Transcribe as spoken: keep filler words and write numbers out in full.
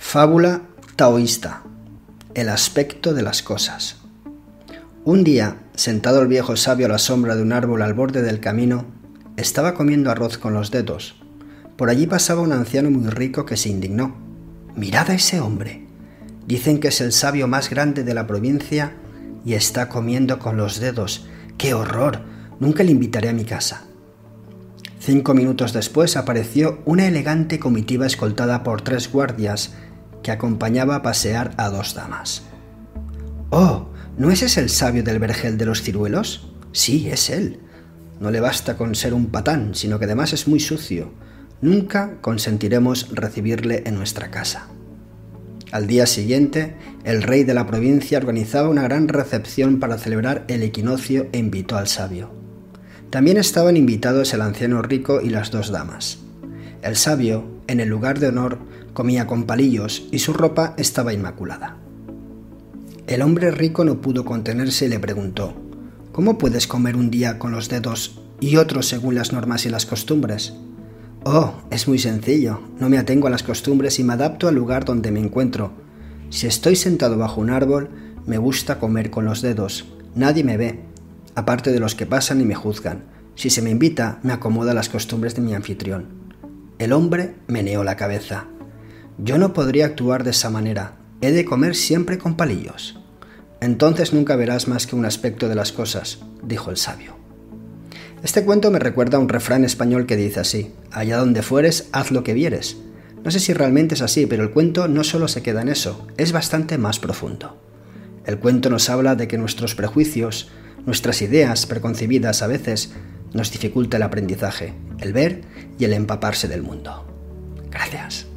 Fábula taoísta. El aspecto de las cosas. Un día, sentado el viejo sabio a la sombra de un árbol al borde del camino, estaba comiendo arroz con los dedos. Por allí pasaba un anciano muy rico que se indignó. «Mirad a ese hombre. Dicen que es el sabio más grande de la provincia y está comiendo con los dedos. ¡Qué horror! Nunca le invitaré a mi casa». Cinco minutos después apareció una elegante comitiva escoltada por tres guardias que acompañaba a pasear a dos damas. «Oh, ¿no es ese el sabio del vergel de los ciruelos? Sí, es él. No le basta con ser un patán, sino que además es muy sucio. Nunca consentiremos recibirle en nuestra casa». Al día siguiente, el rey de la provincia organizaba una gran recepción para celebrar el equinoccio e invitó al sabio. También estaban invitados el anciano rico y las dos damas. El sabio, en el lugar de honor, comía con palillos y su ropa estaba inmaculada. El hombre rico no pudo contenerse y le preguntó: «¿Cómo puedes comer un día con los dedos y otro según las normas y las costumbres?» «Oh, es muy sencillo. No me atengo a las costumbres y me adapto al lugar donde me encuentro. Si estoy sentado bajo un árbol, me gusta comer con los dedos. Nadie me ve, aparte de los que pasan y me juzgan. Si se me invita, me acomoda a las costumbres de mi anfitrión». El hombre meneó la cabeza. «Yo no podría actuar de esa manera. He de comer siempre con palillos». «Entonces nunca verás más que un aspecto de las cosas», dijo el sabio. Este cuento me recuerda a un refrán español que dice así: «Allá donde fueres, haz lo que vieres». No sé si realmente es así, pero el cuento no solo se queda en eso, es bastante más profundo. El cuento nos habla de que nuestros prejuicios, nuestras ideas preconcebidas a veces, nos dificulta el aprendizaje, el ver y el empaparse del mundo. Gracias.